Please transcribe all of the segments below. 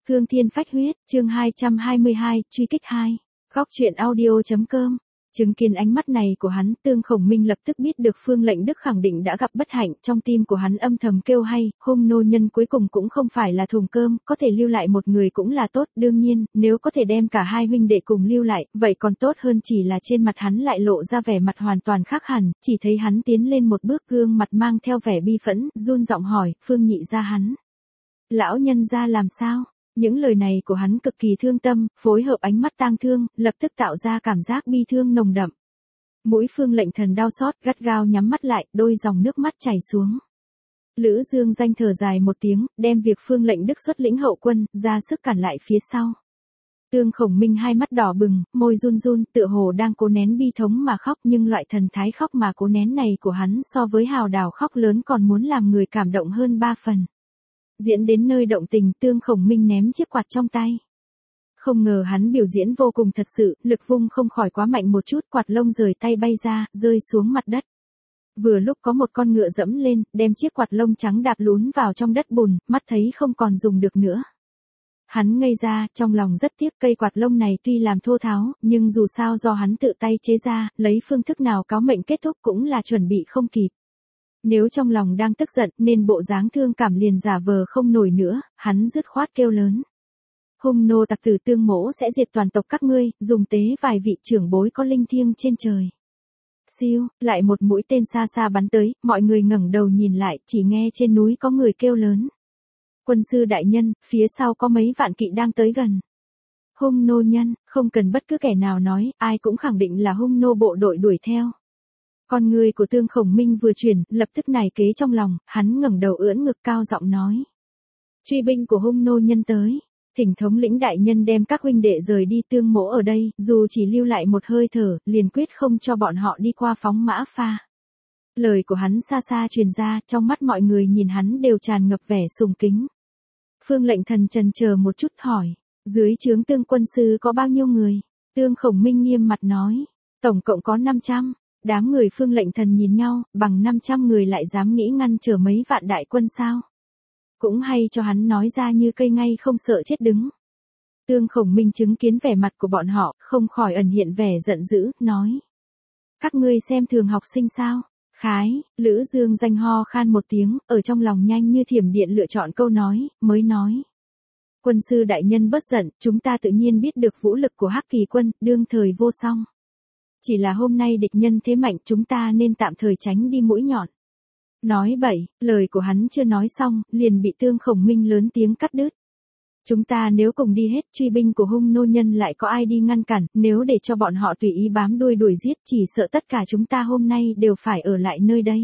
Hương Thiên Phách Huyết, chương 222, truy kích 2. Góc truyện audio.com. Chứng kiến ánh mắt này của hắn, Tương Khổng Minh lập tức biết được Phương Lệnh Đức khẳng định đã gặp bất hạnh, trong tim của hắn âm thầm kêu hay, hung nô nhân cuối cùng cũng không phải là thùng cơm, có thể lưu lại một người cũng là tốt, đương nhiên, nếu có thể đem cả hai huynh đệ cùng lưu lại, vậy còn tốt hơn chỉ là trên mặt hắn lại lộ ra vẻ mặt hoàn toàn khác hẳn, chỉ thấy hắn tiến lên một bước gương mặt mang theo vẻ bi phẫn, run giọng hỏi, Phương Nhị gia hắn. Lão nhân gia làm sao? Những lời này của hắn cực kỳ thương tâm, phối hợp ánh mắt tang thương, lập tức tạo ra cảm giác bi thương nồng đậm. Mũi Phương Lệnh Thần đau xót, gắt gao nhắm mắt lại, đôi dòng nước mắt chảy xuống. Lữ Dương Danh thở dài một tiếng, đem việc Phương Lệnh Đức xuất lĩnh hậu quân, ra sức cản lại phía sau. Tương Khổng Minh hai mắt đỏ bừng, môi run run, tựa hồ đang cố nén bi thống mà khóc, nhưng loại thần thái khóc mà cố nén này của hắn so với hào đào khóc lớn còn muốn làm người cảm động hơn 3 phần. Diễn đến nơi động tình, Tương Khổng Minh ném chiếc quạt trong tay. Không ngờ hắn biểu diễn vô cùng thật sự, lực vung không khỏi quá mạnh một chút, quạt lông rời tay bay ra, rơi xuống mặt đất. Vừa lúc có một con ngựa dẫm lên, đem chiếc quạt lông trắng đạp lún vào trong đất bùn, mắt thấy không còn dùng được nữa. Hắn ngây ra, trong lòng rất tiếc, cây quạt lông này tuy làm thô tháo, nhưng dù sao do hắn tự tay chế ra, lấy phương thức nào cáo mệnh kết thúc cũng là chuẩn bị không kịp. Nếu trong lòng đang tức giận nên bộ dáng thương cảm liền giả vờ không nổi nữa, hắn dứt khoát kêu lớn. Hung nô tặc tử Tương mỗ sẽ diệt toàn tộc các ngươi, dùng tế vài vị trưởng bối có linh thiêng trên trời. Siêu, lại một mũi tên xa xa bắn tới, mọi người ngẩng đầu nhìn lại, chỉ nghe trên núi có người kêu lớn. Quân sư đại nhân, phía sau có mấy vạn kỵ đang tới gần. Hung nô nhân, không cần bất cứ kẻ nào nói, ai cũng khẳng định là hung nô bộ đội đuổi theo. Con người của Tương Khổng Minh vừa chuyển, lập tức nảy kế trong lòng, hắn ngẩng đầu ưỡn ngực cao giọng nói. Truy binh của hung nô nhân tới, thỉnh thống lĩnh đại nhân đem các huynh đệ rời đi Tương mỗ ở đây, dù chỉ lưu lại một hơi thở, liền quyết không cho bọn họ đi qua phóng mã pha. Lời của hắn xa xa truyền ra, trong mắt mọi người nhìn hắn đều tràn ngập vẻ sùng kính. Phương Lệnh Thần chần chờ một chút hỏi, dưới trướng Tương quân sư có bao nhiêu người? Tương Khổng Minh nghiêm mặt nói, tổng cộng có 500. Đám người Phương Lệnh Thần nhìn nhau, bằng 500 người lại dám nghĩ ngăn trở mấy vạn đại quân sao? Cũng hay cho hắn nói ra như cây ngay không sợ chết đứng. Tương Khổng Minh chứng kiến vẻ mặt của bọn họ, không khỏi ẩn hiện vẻ giận dữ, nói. Các ngươi xem thường học sinh sao? Khái, Lữ Dương Danh ho khan một tiếng, ở trong lòng nhanh như thiểm điện lựa chọn câu nói, mới nói. Quân sư đại nhân bất giận, chúng ta tự nhiên biết được vũ lực của Hắc Kỳ quân, đương thời vô song. Chỉ là hôm nay địch nhân thế mạnh, chúng ta nên tạm thời tránh đi mũi nhọn. Nói bậy, lời của hắn chưa nói xong, liền bị Tương Khổng Minh lớn tiếng cắt đứt. Chúng ta nếu cùng đi hết, truy binh của hung nô nhân lại có ai đi ngăn cản, nếu để cho bọn họ tùy ý bám đuôi đuổi giết, chỉ sợ tất cả chúng ta hôm nay đều phải ở lại nơi đây.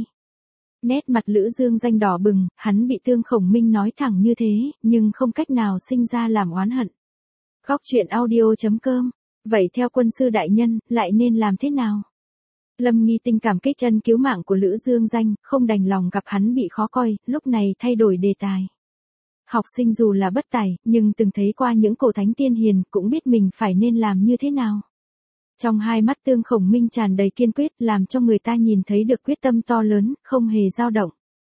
Nét mặt Lữ Dương Danh đỏ bừng, hắn bị Tương Khổng Minh nói thẳng như thế, nhưng không cách nào sinh ra làm oán hận. Góc truyện audio.com. Vậy theo quân sư đại nhân, lại nên làm thế nào? Lâm Nghi Tinh cảm kích ân cứu mạng của Lữ Dương Danh, không đành lòng gặp hắn bị khó coi, lúc này thay đổi đề tài. Học sinh dù là bất tài, nhưng từng thấy qua những cổ thánh tiên hiền, cũng biết mình phải nên làm như thế nào. Trong hai mắt Tương Khổng Minh tràn đầy kiên quyết, làm cho người ta nhìn thấy được quyết tâm to lớn, không hề dao động.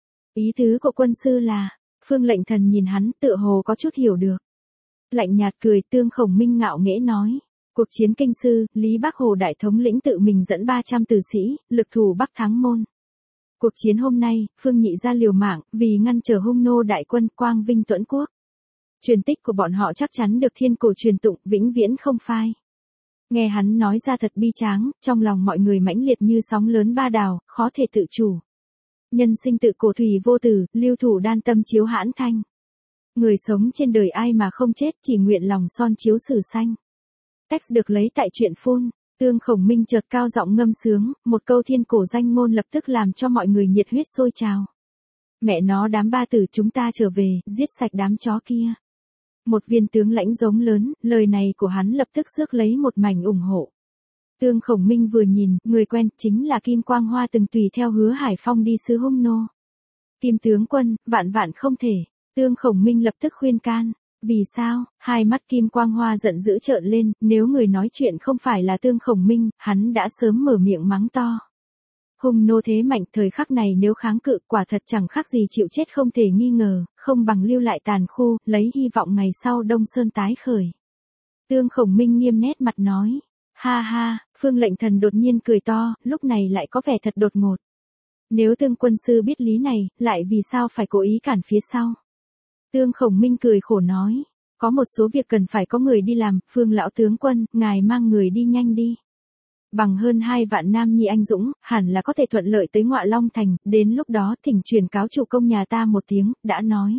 Ý tứ của quân sư là, Phương Lệnh Thần nhìn hắn, tựa hồ có chút hiểu được. Lạnh nhạt cười, Tương Khổng Minh ngạo nghễ nói. Cuộc chiến Kinh Sư, Lý Bác Hồ đại thống lĩnh tự mình dẫn 300 tử sĩ, lực thủ Bắc thắng môn. Cuộc chiến hôm nay, Phương Nhị gia liều mạng, vì ngăn trở hung nô đại quân quang vinh tuẫn quốc. Truyền tích của bọn họ chắc chắn được thiên cổ truyền tụng, vĩnh viễn không phai. Nghe hắn nói ra thật bi tráng, trong lòng mọi người mãnh liệt như sóng lớn ba đào, khó thể tự chủ. Nhân sinh tự cổ thủy vô tử, lưu thủ đan tâm chiếu hãn thanh. Người sống trên đời ai mà không chết, chỉ nguyện lòng son chiếu sử xanh. Text được lấy tại truyện phun. Tương Khổng Minh chợt cao giọng ngâm sướng, một câu thiên cổ danh ngôn lập tức làm cho mọi người nhiệt huyết sôi trào. Mẹ nó đám ba tử chúng ta trở về, giết sạch đám chó kia. Một viên tướng lãnh giống lớn, lời này của hắn lập tức rước lấy một mảnh ủng hộ. Tương Khổng Minh vừa nhìn, người quen chính là Kim Quang Hoa từng tùy theo Hứa Hải Phong đi sứ hung nô. Kim tướng quân, vạn vạn không thể. Tương Khổng Minh lập tức khuyên can. Vì sao? Hai mắt Kim Quang Hoa giận dữ trợn lên, nếu người nói chuyện không phải là Tương Khổng Minh, hắn đã sớm mở miệng mắng to. Hung nô thế mạnh, thời khắc này nếu kháng cự quả thật chẳng khác gì chịu chết không thể nghi ngờ, không bằng lưu lại tàn khu, lấy hy vọng ngày sau Đông Sơn tái khởi. Tương Khổng Minh nghiêm nét mặt nói. Ha ha, Phương Lệnh Thần đột nhiên cười to, lúc này lại có vẻ thật đột ngột. Nếu Tương quân sư biết lý này, lại vì sao phải cố ý cản phía sau? Tương Khổng Minh cười khổ nói. Có một số việc cần phải có người đi làm, Phương lão tướng quân, ngài mang người đi nhanh đi. Bằng hơn 2 vạn nam nhi anh dũng, hẳn là có thể thuận lợi tới Ngọa Long Thành, đến lúc đó thỉnh truyền cáo chủ công nhà ta một tiếng, đã nói.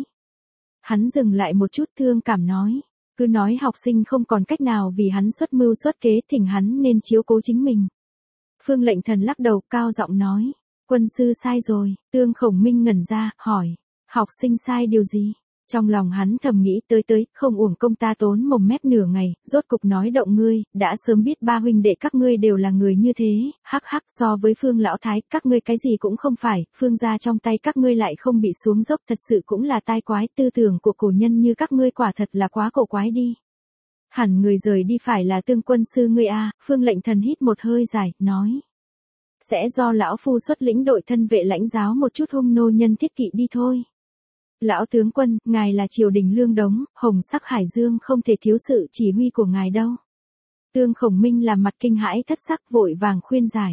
Hắn dừng lại một chút thương cảm nói. Cứ nói học sinh không còn cách nào vì hắn xuất mưu xuất kế, thỉnh hắn nên chiếu cố chính mình. Phương Lệnh Thần lắc đầu cao giọng nói. Quân sư sai rồi. Tương Khổng Minh ngẩn ra, hỏi. Học sinh sai điều gì? Trong lòng hắn thầm nghĩ tới, không uổng công ta tốn mồm mép nửa ngày, rốt cục nói động ngươi, đã sớm biết ba huynh đệ các ngươi đều là người như thế, hắc hắc, so với Phương lão thái, các ngươi cái gì cũng không phải, Phương gia trong tay các ngươi lại không bị xuống dốc, thật sự cũng là tai quái, tư tưởng của cổ nhân như các ngươi quả thật là quá cổ quái đi. Hẳn người rời đi phải là Tương quân sư ngươi a. Phương Lệnh Thần hít một hơi dài, nói. Sẽ do lão phu xuất lĩnh đội thân vệ lãnh giáo một chút hung nô nhân thiết kỵ đi thôi. Lão tướng quân, ngài là triều đình lương đống, hồng sắc hải dương không thể thiếu sự chỉ huy của ngài đâu. Tương Khổng Minh làm mặt kinh hãi thất sắc vội vàng khuyên giải.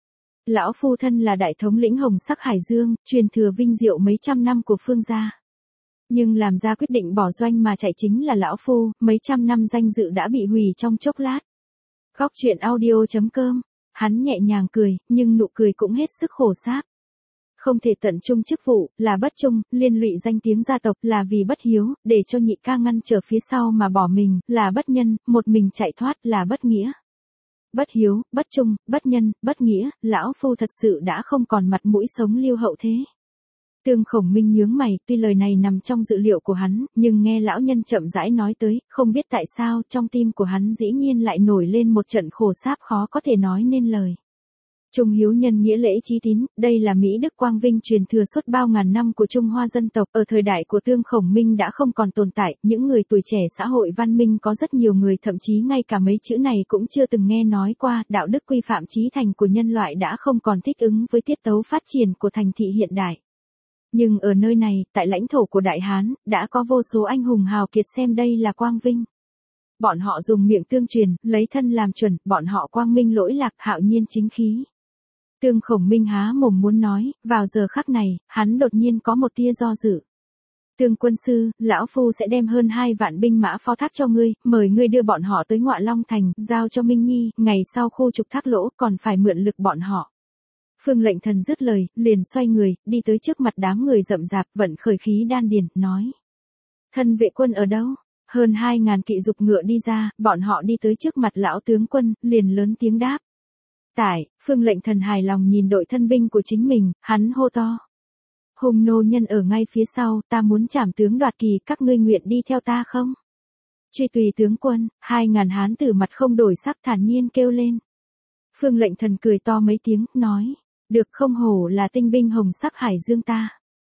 Lão phu thân là đại thống lĩnh hồng sắc hải dương, truyền thừa vinh diệu mấy trăm năm của Phương gia. Nhưng làm ra quyết định bỏ doanh mà chạy chính là lão phu, mấy trăm năm danh dự đã bị hủy trong chốc lát. Góc truyện audio.com, hắn nhẹ nhàng cười, nhưng nụ cười cũng hết sức khổ xác. Không thể tận trung chức vụ, là bất trung, liên lụy danh tiếng gia tộc, là vì bất hiếu, để cho nhị ca ngăn trở phía sau mà bỏ mình, là bất nhân, một mình chạy thoát, là bất nghĩa. Bất hiếu, bất trung, bất nhân, bất nghĩa, lão phu thật sự đã không còn mặt mũi sống liêu hậu thế. Tương Khổng Minh nhướng mày, tuy lời này nằm trong dự liệu của hắn, nhưng nghe lão nhân chậm rãi nói tới, không biết tại sao trong tim của hắn dĩ nhiên lại nổi lên một trận khổ sáp khó có thể nói nên lời. Trung hiếu nhân nghĩa lễ chí tín, đây là Mỹ đức quang vinh truyền thừa suốt bao ngàn năm của Trung Hoa dân tộc, ở thời đại của Tương Khổng Minh đã không còn tồn tại, những người tuổi trẻ xã hội văn minh có rất nhiều người thậm chí ngay cả mấy chữ này cũng chưa từng nghe nói qua, đạo đức quy phạm chí thành của nhân loại đã không còn thích ứng với tiết tấu phát triển của thành thị hiện đại. Nhưng ở nơi này, tại lãnh thổ của Đại Hán, đã có vô số anh hùng hào kiệt xem đây là quang vinh. Bọn họ dùng miệng tương truyền, lấy thân làm chuẩn, bọn họ quang minh lỗi lạc, hạo nhiên chính khí. Tương Khổng Minh há mồm muốn nói, vào giờ khắc này, hắn đột nhiên có một tia do dự. Tương quân sư, lão phu sẽ đem hơn 2 vạn binh mã phó thác cho ngươi, mời ngươi đưa bọn họ tới Ngọa Long Thành, giao cho Minh Nhi, ngày sau khu trục thác lỗ còn phải mượn lực bọn họ. Phương Lệnh Thần dứt lời, liền xoay người, đi tới trước mặt đám người rậm rạp, vận khởi khí đan điền, nói. Thân vệ quân ở đâu? Hơn 2.000 kỵ dục ngựa đi ra, bọn họ đi tới trước mặt lão tướng quân, liền lớn tiếng đáp. Tại, Phương Lệnh Thần hài lòng nhìn đội thân binh của chính mình, hắn hô to. Hung nô nhân ở ngay phía sau, ta muốn trảm tướng đoạt kỳ, các ngươi nguyện đi theo ta không? Truy tùy tướng quân, 2.000 hán tử mặt không đổi sắc thản nhiên kêu lên. Phương Lệnh Thần cười to mấy tiếng, nói. Được không hổ là tinh binh hồng sắc hải dương ta.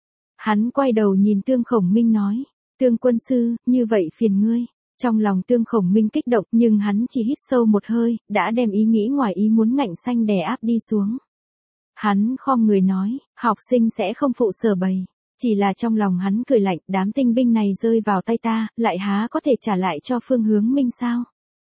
Hắn quay đầu nhìn Tương Khổng Minh nói. Tương quân sư, như vậy phiền ngươi. Trong lòng Tương Khổng Minh kích động nhưng hắn chỉ hít sâu một hơi, đã đem ý nghĩ ngoài ý muốn ngạnh xanh đè áp đi xuống. Hắn khom người nói, học sinh sẽ không phụ sở bầy. Chỉ là trong lòng hắn cười lạnh, đám tinh binh này rơi vào tay ta, lại há có thể trả lại cho Phương Hướng Minh sao?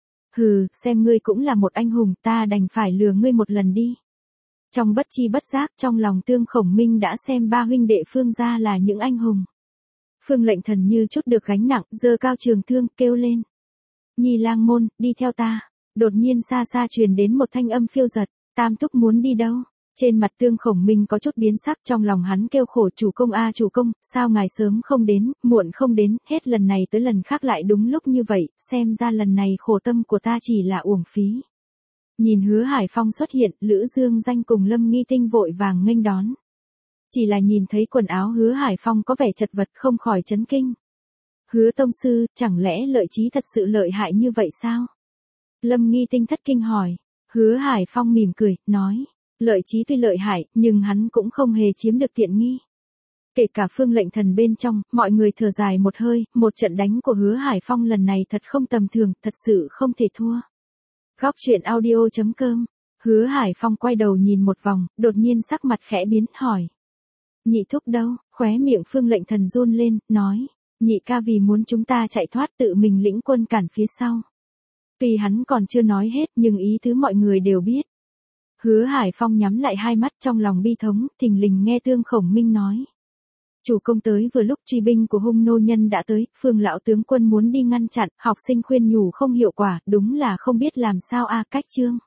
Hừ, xem ngươi cũng là một anh hùng, ta đành phải lừa ngươi một lần đi. Trong bất chi bất giác, trong lòng Tương Khổng Minh đã xem ba huynh đệ Phương gia là những anh hùng. Phương Lệnh Thần như chút được gánh nặng, giơ cao trường thương, kêu lên. Nhi lang môn, đi theo ta. Đột nhiên xa xa truyền đến một thanh âm phiêu giật, Tam thúc muốn đi đâu? Trên mặt Tương Khổng Minh có chút biến sắc, trong lòng hắn kêu khổ, chủ công a chủ công, sao ngài sớm không đến, muộn không đến, hết lần này tới lần khác lại đúng lúc như vậy, xem ra lần này khổ tâm của ta chỉ là uổng phí. Nhìn Hứa Hải Phong xuất hiện, Lữ Dương Danh cùng Lâm Nghi Tinh vội vàng nghênh đón. Chỉ là nhìn thấy quần áo Hứa Hải Phong có vẻ chật vật không khỏi chấn kinh. Hứa tông sư, chẳng lẽ Lợi Chí thật sự lợi hại như vậy sao? Lâm Nghi Tinh thất kinh hỏi. Hứa Hải Phong mỉm cười, nói. Lợi Chí tuy lợi hại, nhưng hắn cũng không hề chiếm được tiện nghi. Kể cả Phương Lệnh Thần bên trong, mọi người thở dài một hơi, một trận đánh của Hứa Hải Phong lần này thật không tầm thường, thật sự không thể thua. Góc truyện audio.com Hứa Hải Phong quay đầu nhìn một vòng, đột nhiên sắc mặt khẽ biến, hỏi. Nhị thúc đâu? Khóe miệng Phương Lệnh Thần run lên, nói. Nhị ca vì muốn chúng ta chạy thoát tự mình lĩnh quân cản phía sau. Tuy hắn còn chưa nói hết nhưng ý tứ mọi người đều biết. Hứa Hải Phong nhắm lại hai mắt trong lòng bi thống, thình lình nghe Tương Khổng Minh nói. Chủ công tới vừa lúc truy binh của Hung nô nhân đã tới, Phương lão tướng quân muốn đi ngăn chặn, học sinh khuyên nhủ không hiệu quả, đúng là không biết làm sao a. Cách chương.